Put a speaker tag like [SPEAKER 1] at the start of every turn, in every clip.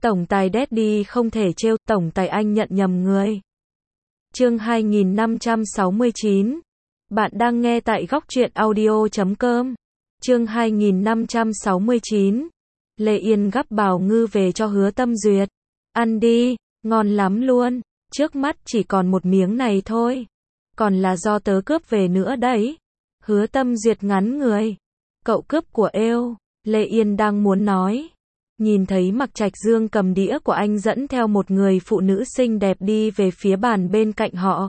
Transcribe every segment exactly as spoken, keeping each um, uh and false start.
[SPEAKER 1] Tổng tài Daddy không thể trêu, tổng tài anh nhận nhầm người. Chương hai nghìn năm trăm sáu mươi chín. Bạn đang nghe tại góc truyện audio chấm com. Chương hai nghìn năm trăm sáu mươi chín. Lê Yên gắp bào ngư về cho Hứa Tâm Duyệt. Ăn đi, ngon lắm luôn. Trước mắt chỉ còn một miếng này thôi. Còn là do tớ cướp về nữa đấy. Hứa Tâm Duyệt ngắn người. Cậu cướp của êu. Lê Yên đang muốn nói. Nhìn thấy Mạc Trạch Dương cầm đĩa của anh dẫn theo một người phụ nữ xinh đẹp đi về phía bàn bên cạnh họ.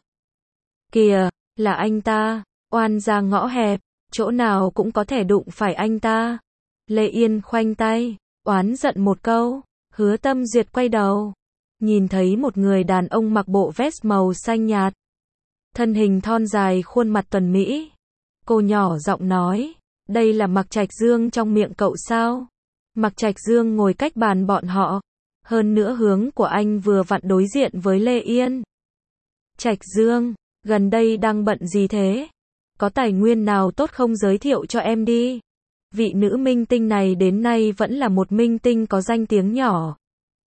[SPEAKER 1] Kìa, là anh ta, oan ra ngõ hẹp, chỗ nào cũng có thể đụng phải anh ta. Lê Yên khoanh tay, oán giận một câu. Hứa Tâm Duyệt quay đầu, nhìn thấy một người đàn ông mặc bộ vest màu xanh nhạt. Thân hình thon dài, khuôn mặt tuấn mỹ. Cô nhỏ giọng nói, đây là Mạc Trạch Dương trong miệng cậu sao? Mạc Trạch Dương ngồi cách bàn bọn họ, hơn nữa hướng của anh vừa vặn đối diện với Lê Yên. Trạch Dương, gần đây đang bận gì thế? Có tài nguyên nào tốt không giới thiệu cho em đi? Vị nữ minh tinh này đến nay vẫn là một minh tinh có danh tiếng nhỏ.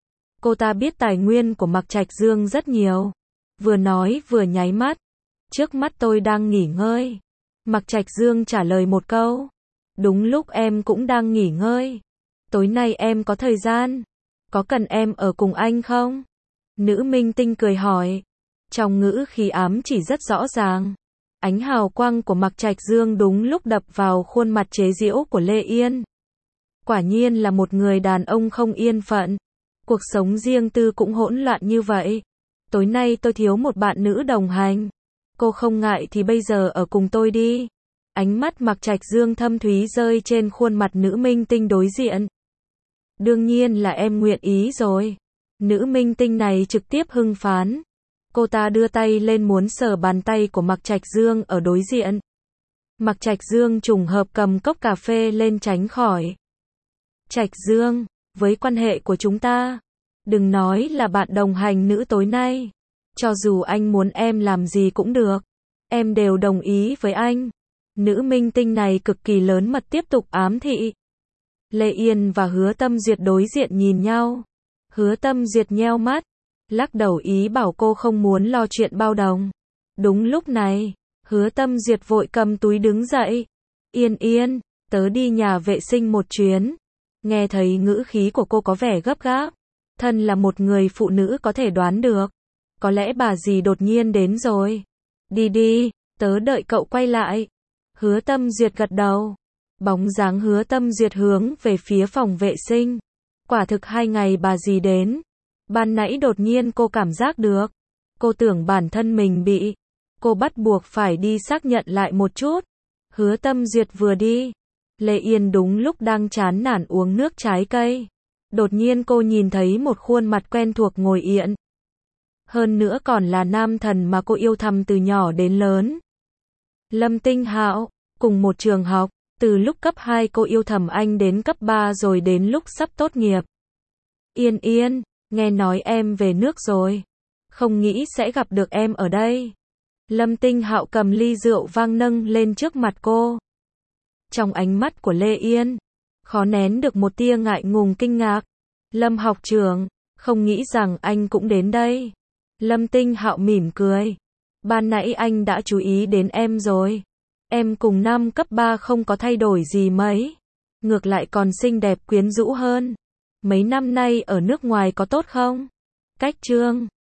[SPEAKER 1] Cô ta biết tài nguyên của Mạc Trạch Dương rất nhiều. Vừa nói vừa nháy mắt. Trước mắt tôi đang nghỉ ngơi. Mạc Trạch Dương trả lời một câu. Đúng lúc em cũng đang nghỉ ngơi. Tối nay em có thời gian? Có cần em ở cùng anh không? Nữ minh tinh cười hỏi. Trong ngữ khí ám chỉ rất rõ ràng. Ánh hào quang của Mạc Trạch Dương đúng lúc đập vào khuôn mặt chế giễu của Lê Yên. Quả nhiên là một người đàn ông không yên phận. Cuộc sống riêng tư cũng hỗn loạn như vậy. Tối nay tôi thiếu một bạn nữ đồng hành. Cô không ngại thì bây giờ ở cùng tôi đi. Ánh mắt Mạc Trạch Dương thâm thúy rơi trên khuôn mặt nữ minh tinh đối diện. Đương nhiên là em nguyện ý rồi. Nữ minh tinh này trực tiếp hưng phấn. Cô ta đưa tay lên muốn sờ bàn tay của Mạc Trạch Dương ở đối diện. Mạc Trạch Dương trùng hợp cầm cốc cà phê lên tránh khỏi. Trạch Dương, với quan hệ của chúng ta, đừng nói là bạn đồng hành nữ tối nay. Cho dù anh muốn em làm gì cũng được, em đều đồng ý với anh. Nữ minh tinh này cực kỳ lớn mật tiếp tục ám thị. Lê Yên và Hứa Tâm Duyệt đối diện nhìn nhau. Hứa Tâm Duyệt nheo mắt, lắc đầu ý bảo cô không muốn lo chuyện bao đồng. Đúng lúc này, Hứa Tâm Duyệt vội cầm túi đứng dậy. Yên Yên, tớ đi nhà vệ sinh một chuyến. Nghe thấy ngữ khí của cô có vẻ gấp gáp. Thân là một người phụ nữ có thể đoán được. Có lẽ bà dì đột nhiên đến rồi. Đi đi, tớ đợi cậu quay lại. Hứa Tâm Duyệt gật đầu. Bóng dáng Hứa Tâm Duyệt hướng về phía phòng vệ sinh. Quả thực hai ngày bà dì đến. Ban nãy đột nhiên cô cảm giác được. Cô tưởng bản thân mình bị. Cô bắt buộc phải đi xác nhận lại một chút. Hứa Tâm Duyệt vừa đi. Lê Yên đúng lúc đang chán nản uống nước trái cây. Đột nhiên cô nhìn thấy một khuôn mặt quen thuộc ngồi yên. Hơn nữa còn là nam thần mà cô yêu thầm từ nhỏ đến lớn. Lâm Tinh Hạo, cùng một trường học. Từ lúc cấp hai cô yêu thầm anh đến cấp ba rồi đến lúc sắp tốt nghiệp. Yên Yên, nghe nói em về nước rồi. Không nghĩ sẽ gặp được em ở đây. Lâm Tinh Hạo cầm ly rượu vang nâng lên trước mặt cô. Trong ánh mắt của Lê Yên, khó nén được một tia ngại ngùng kinh ngạc. Lâm học trưởng, không nghĩ rằng anh cũng đến đây. Lâm Tinh Hạo mỉm cười. Ban nãy anh đã chú ý đến em rồi. Em cùng năm cấp ba không có thay đổi gì mấy. Ngược lại còn xinh đẹp quyến rũ hơn. Mấy năm nay ở nước ngoài có tốt không? Cách Trương